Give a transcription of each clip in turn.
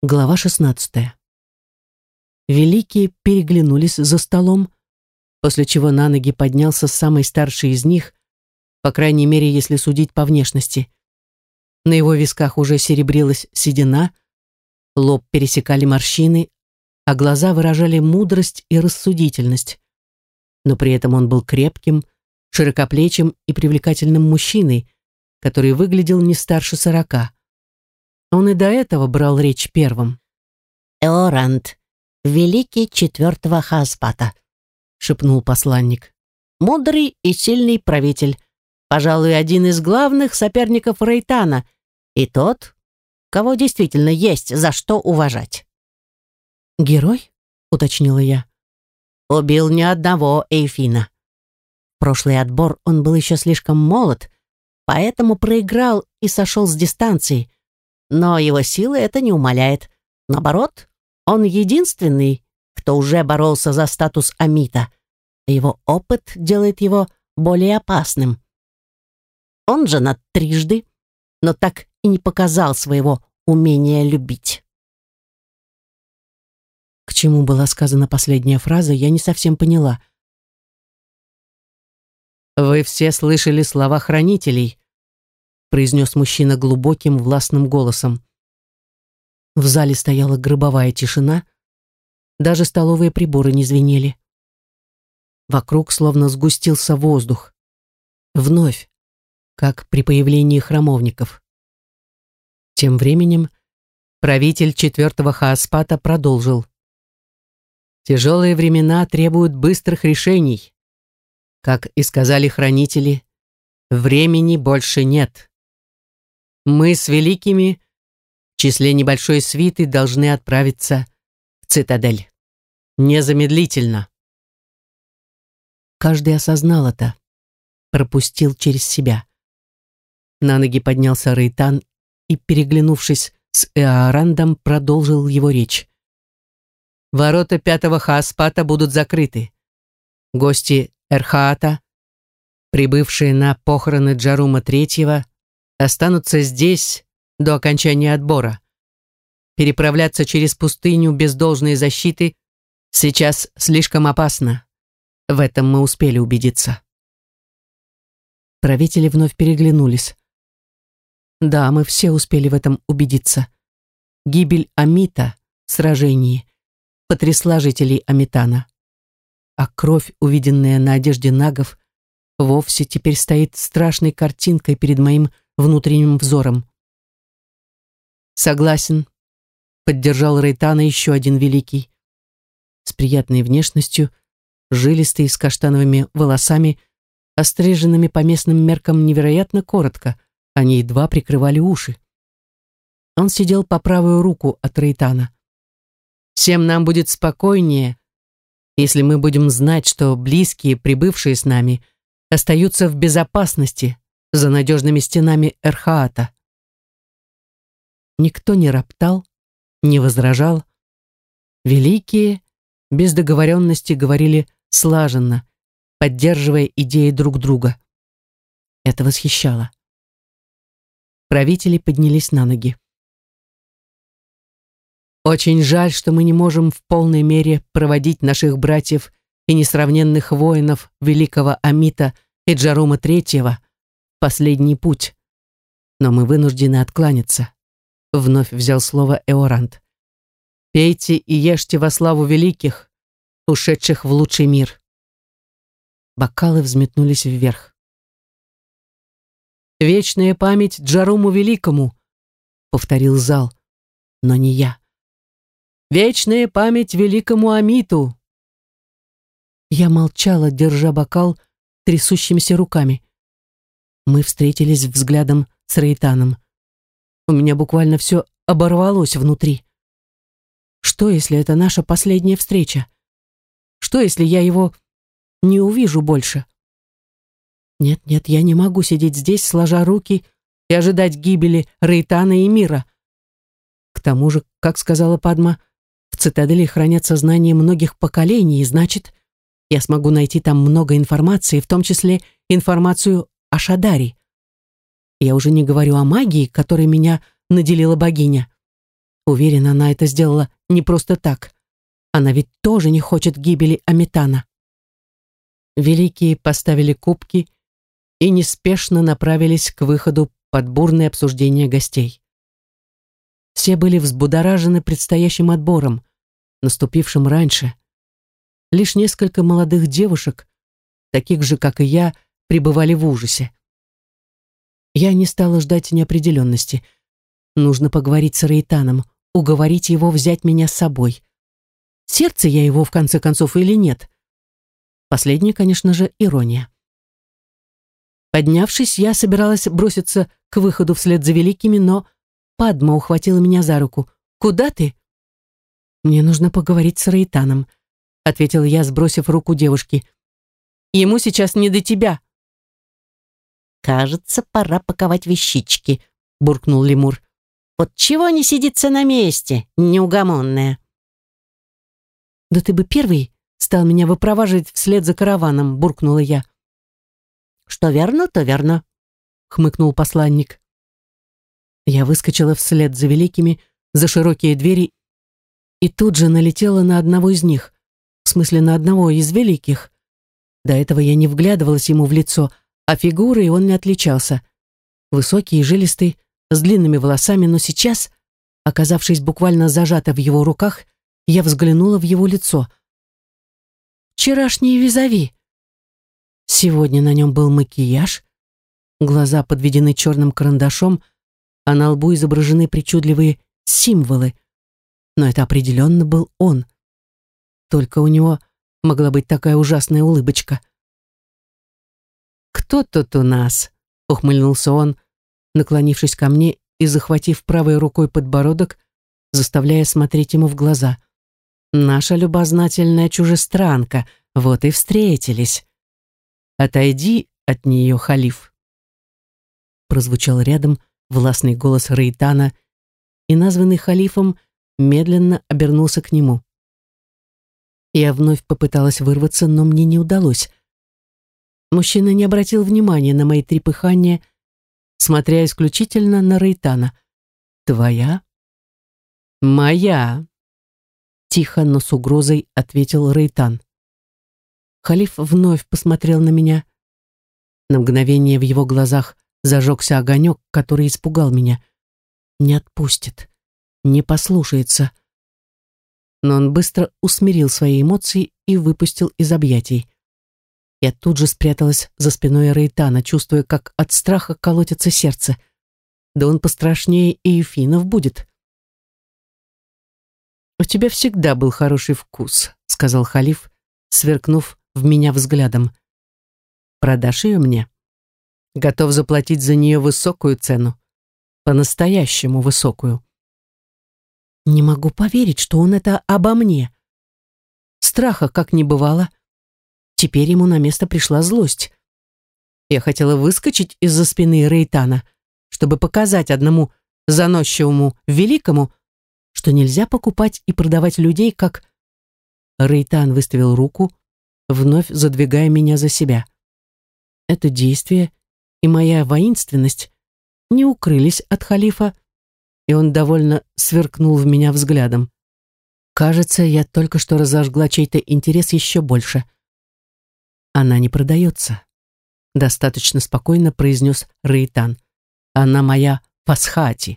Глава 16. Великие переглянулись за столом, после чего на ноги поднялся самый старший из них, по крайней мере, если судить по внешности. На его висках уже серебрилась седина, лоб пересекали морщины, а глаза выражали мудрость и рассудительность. Но при этом он был крепким, широкоплечим и привлекательным мужчиной, который выглядел не старше 40. Он и до этого брал речь первым. «Эорант, великий 4-го Хаоспата», — шепнул посланник. «Мудрый и сильный правитель, пожалуй, один из главных соперников Рейтана, и тот, кого действительно есть за что уважать». «Герой?» — уточнила я. «Убил ни одного Эйфина. В прошлый отбор он был еще слишком молод, поэтому проиграл и сошел с дистанции. Но его силы это не умаляет. Наоборот, он единственный, кто уже боролся за статус Амита. Его опыт делает его более опасным. Он женат трижды, но так и не показал своего умения любить». К чему была сказана последняя фраза, я не совсем поняла. «Вы все слышали слова хранителей», произнес мужчина глубоким властным голосом. В зале стояла гробовая тишина, даже столовые приборы не звенели. Вокруг словно сгустился воздух. Вновь, как при появлении храмовников. Тем временем правитель 4-го Хаоспата продолжил. «Тяжелые времена требуют быстрых решений. Как и сказали хранители, времени больше нет. Мы с великими в числе небольшой свиты должны отправиться в цитадель. Незамедлительно». Каждый осознал это, пропустил через себя. На ноги поднялся Рейтан и, переглянувшись с Эоарандом, продолжил его речь. «Ворота 5-го Хаоспата будут закрыты. Гости Эрхаата, прибывшие на похороны Джарума III, останутся здесь до окончания отбора. Переправляться через пустыню без должной защиты сейчас слишком опасно. В этом мы успели убедиться». Правители вновь переглянулись. Да, мы все успели в этом убедиться. Гибель Амита в сражении потрясла жителей Амитана. А кровь, увиденная на одежде нагов, вовсе теперь стоит страшной картинкой перед моим внутренним взором. «Согласен», — поддержал Рейтана еще один великий. С приятной внешностью, жилистый, с каштановыми волосами, остриженными по местным меркам невероятно коротко, они едва прикрывали уши. Он сидел по правую руку от Рейтана. «Всем нам будет спокойнее, если мы будем знать, что близкие, прибывшие с нами, остаются в безопасности за надежными стенами Эрхаата». Никто не роптал, не возражал. Великие, без договоренности, говорили слаженно, поддерживая идеи друг друга. Это восхищало. Правители поднялись на ноги. «Очень жаль, что мы не можем в полной мере проводить наших братьев и несравненных воинов великого Амита и Джарума III в последний путь. Но мы вынуждены откланяться», — вновь взял слово Эорант. «Пейте и ешьте во славу великих, ушедших в лучший мир». Бокалы взметнулись вверх. «Вечная память Джаруму Великому», — повторил зал, но не я. «Вечная память великому Амиту». Я молчала, держа бокал трясущимися руками. Мы встретились взглядом с Рейтаном. У меня буквально все оборвалось внутри. Что, если это наша последняя встреча? Что, если я его не увижу больше? Нет, я не могу сидеть здесь, сложа руки, и ожидать гибели Рейтана и мира. К тому же, как сказала Падма, в цитадели хранятся знания многих поколений, и значит, я смогу найти там много информации, в том числе информацию о Шадаре. Я уже не говорю о магии, которой меня наделила богиня. Уверена, она это сделала не просто так. Она ведь тоже не хочет гибели Аметана. Великие поставили кубки и неспешно направились к выходу под бурное обсуждение гостей. Все были взбудоражены предстоящим отбором, наступившим раньше. Лишь несколько молодых девушек, таких же, как и я, пребывали в ужасе. Я не стала ждать неопределенности. Нужно поговорить с Рейтаном, уговорить его взять меня с собой. Сердце я его, в конце концов, или нет? Последнее, конечно же, ирония. Поднявшись, я собиралась броситься к выходу вслед за великими, но Падма ухватила меня за руку. «Куда ты?» «Мне нужно поговорить с Рейтаном», — ответила я, сбросив руку девушки. «Ему сейчас не до тебя». «Кажется, пора паковать вещички», — буркнул лемур. «Вот чего не сидится на месте, неугомонная?» «Да ты бы первый стал меня выпроваживать вслед за караваном», — буркнула я. «Что верно, то верно», — хмыкнул посланник. Я выскочила вслед за великими, за широкие двери, и тут же налетела на одного из них, в смысле на одного из великих. До этого я не вглядывалась ему в лицо, а фигурой он не отличался. Высокий и жилистый, с длинными волосами, но сейчас, оказавшись буквально зажата в его руках, я взглянула в его лицо. Вчерашний визави. Сегодня на нем был макияж, глаза подведены черным карандашом, а на лбу изображены причудливые символы. Но это определенно был он. Только у него могла быть такая ужасная улыбочка. «Кто тут у нас?» — ухмыльнулся он, наклонившись ко мне и захватив правой рукой подбородок, заставляя смотреть ему в глаза. «Наша любознательная чужестранка, вот и встретились. Отойди от нее, халиф!» Прозвучал рядом властный голос Рейтана, и названный халифом медленно обернулся к нему. Я вновь попыталась вырваться, но мне не удалось. Мужчина не обратил внимания на мои трепыхания, смотря исключительно на Рейтана. «Твоя?» «Моя!» Тихо, но с угрозой ответил Рейтан. Халиф вновь посмотрел на меня. На мгновение в его глазах зажегся огонек, который испугал меня. Не отпустит, не послушается. Но он быстро усмирил свои эмоции и выпустил из объятий. Я тут же спряталась за спиной Рейтана, чувствуя, как от страха колотится сердце. Да он пострашнее и Эфинов будет. «У тебя всегда был хороший вкус», — сказал халиф, сверкнув в меня взглядом. «Продашь ее мне? Готов заплатить за нее высокую цену. По-настоящему высокую». Не могу поверить, что он это обо мне. Страха как не бывало. Теперь ему на место пришла злость. Я хотела выскочить из-за спины Рейтана, чтобы показать одному заносчивому великому, что нельзя покупать и продавать людей, как... Рейтан выставил руку, вновь задвигая меня за себя. Это действие и моя воинственность не укрылись от халифа, и он довольно сверкнул в меня взглядом. Кажется, я только что разожгла чей-то интерес еще больше. «Она не продается», — достаточно спокойно произнес Рейтан. «Она моя Фасхати».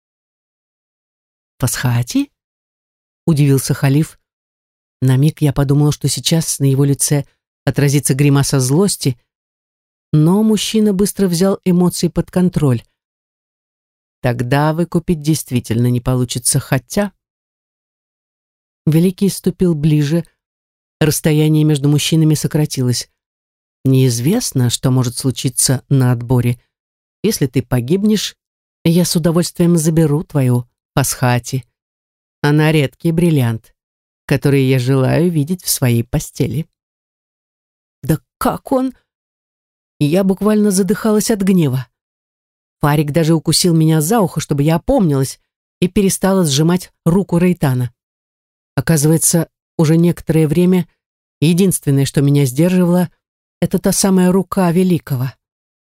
«Фасхати?» — удивился халиф. На миг я подумала, что сейчас на его лице отразится гримаса злости, но мужчина быстро взял эмоции под контроль. «Тогда выкупить действительно не получится, хотя...» Великий ступил ближе, расстояние между мужчинами сократилось. «Неизвестно, что может случиться на отборе. Если ты погибнешь, я с удовольствием заберу твою Фасхати. Она редкий бриллиант, который я желаю видеть в своей постели». «Да как он...» Я буквально задыхалась от гнева. Фарик даже укусил меня за ухо, чтобы я опомнилась и перестала сжимать руку Рейтана. Оказывается, уже некоторое время единственное, что меня сдерживало, это та самая рука Великого.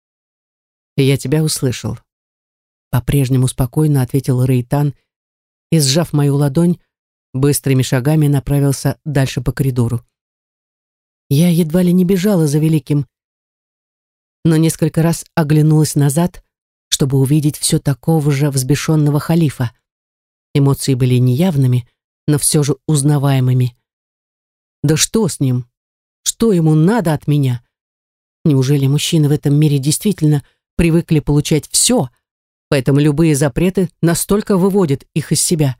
«Я тебя услышал», — по-прежнему спокойно ответил Рейтан и, сжав мою ладонь, быстрыми шагами направился дальше по коридору. Я едва ли не бежала за великим, но несколько раз оглянулась назад, чтобы увидеть все такого же взбешенного халифа. Эмоции были неявными, но все же узнаваемыми. Да что с ним? Что ему надо от меня? Неужели мужчины в этом мире действительно привыкли получать все, поэтому любые запреты настолько выводят их из себя?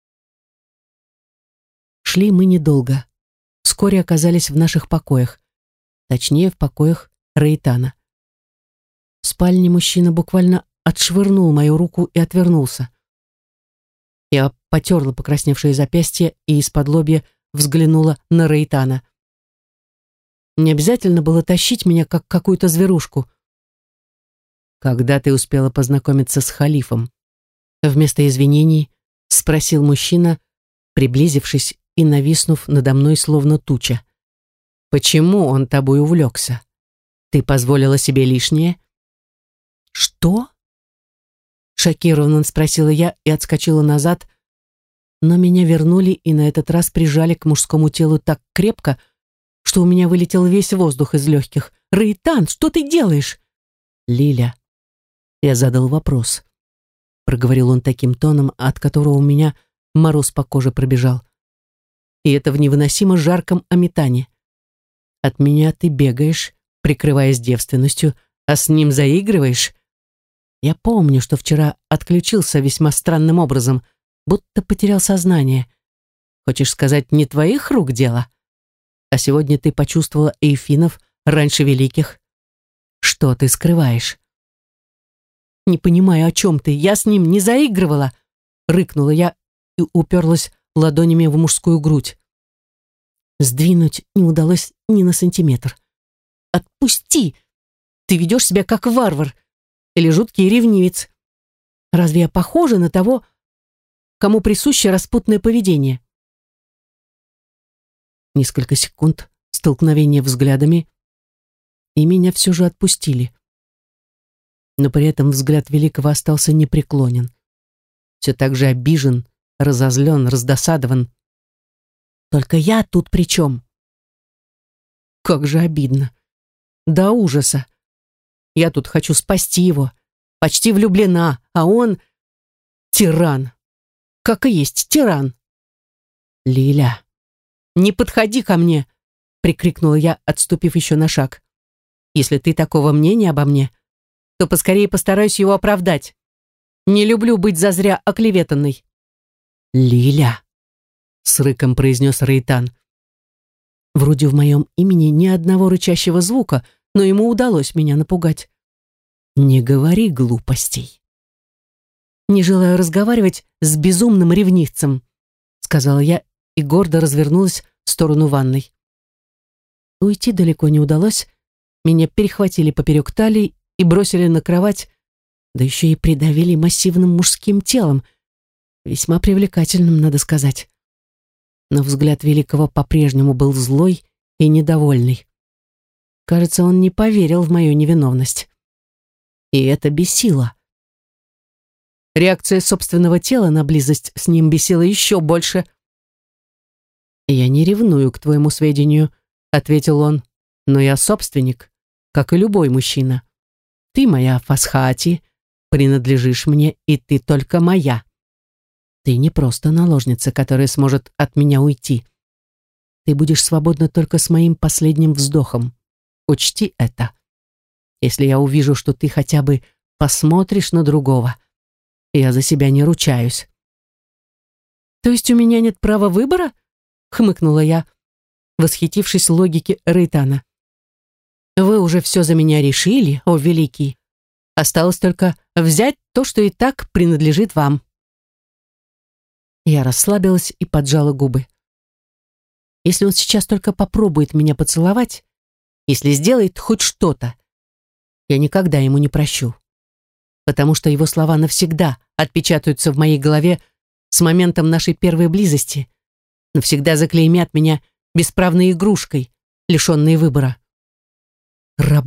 Шли мы недолго. Вскоре оказались в наших покоях. Точнее, в покоях Рейтана. В спальне мужчина буквально отшвырнул мою руку и отвернулся. Я потерла покрасневшее запястье и из-под взглянула на Рейтана. Не обязательно было тащить меня, как какую-то зверушку. «Когда ты успела познакомиться с халифом?» Вместо извинений спросил мужчина, приблизившись и нависнув надо мной словно туча. «Почему он тобой увлекся? Ты позволила себе лишнее?» «Что?» Шокированно спросила я и отскочила назад, но меня вернули и на этот раз прижали к мужскому телу так крепко, что у меня вылетел весь воздух из легких. «Рейтан, что ты делаешь?» «Лиля», я задал вопрос. Проговорил он таким тоном, от которого у меня мороз по коже пробежал. И это в невыносимо жарком Аметане. От меня ты бегаешь, прикрываясь девственностью, а с ним заигрываешь? Я помню, что вчера отключился весьма странным образом, будто потерял сознание. Хочешь сказать, не твоих рук дело? А сегодня ты почувствовала эйфинов раньше великих. Что ты скрываешь? Не понимаю, о чем ты. Я с ним не заигрывала, рыкнула я и уперлась ладонями в мужскую грудь. Сдвинуть не удалось ни на сантиметр. Отпусти! Ты ведешь себя как варвар или жуткий ревнивец. Разве я похожа на того, кому присуще распутное поведение? Несколько секунд столкновения взглядами, и меня все же отпустили. Но при этом взгляд великого остался непреклонен. Все так же обижен, разозлен, раздосадован. Только я тут при чем? Как же обидно. До ужаса. Я тут хочу спасти его. Почти влюблена, а он тиран. Как и есть тиран. Лиля, не подходи ко мне, прикрикнула я, отступив еще на шаг. Если ты такого мнения обо мне, то поскорее постараюсь его оправдать. Не люблю быть зазря оклеветанной. Лиля, с рыком произнес Рейтан. Вроде в моем имени ни одного рычащего звука, но ему удалось меня напугать. Не говори глупостей. Не желаю разговаривать с безумным ревнивцем, сказала я и гордо развернулась в сторону ванной. Уйти далеко не удалось. Меня перехватили поперек талии и бросили на кровать, да еще и придавили массивным мужским телом, весьма привлекательным, надо сказать. Но взгляд великого по-прежнему был злой и недовольный. Кажется, он не поверил в мою невиновность. И это бесило. Реакция собственного тела на близость с ним бесила еще больше. «Я не ревную, к твоему сведению», — ответил он, «но я собственник, как и любой мужчина. Ты моя Фасхати, принадлежишь мне, и ты только моя. Ты не просто наложница, которая сможет от меня уйти. Ты будешь свободна только с моим последним вздохом. Учти это. Если я увижу, что ты хотя бы посмотришь на другого, я за себя не ручаюсь». «То есть у меня нет права выбора?» — хмыкнула я, восхитившись логике Рейтана. «Вы уже все за меня решили, о великий. Осталось только взять то, что и так принадлежит вам». Я расслабилась и поджала губы. Если он сейчас только попробует меня поцеловать, если сделает хоть что-то, я никогда ему не прощу. Потому что его слова навсегда отпечатаются в моей голове с моментом нашей первой близости, навсегда заклеймят меня бесправной игрушкой, лишенной выбора.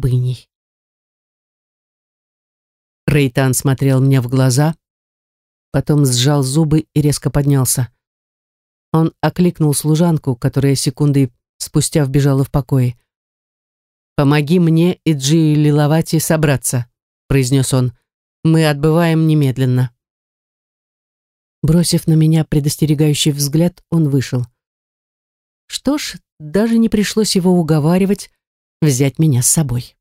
Рабыней. Рейтан смотрел мне в глаза, Потом сжал зубы и резко поднялся. Он окликнул служанку, которая секунды спустя вбежала в покои. «Помоги мне и Джи Лилавати собраться», — произнес он. «Мы отбываем немедленно». Бросив на меня предостерегающий взгляд, он вышел. Что ж, даже не пришлось его уговаривать взять меня с собой.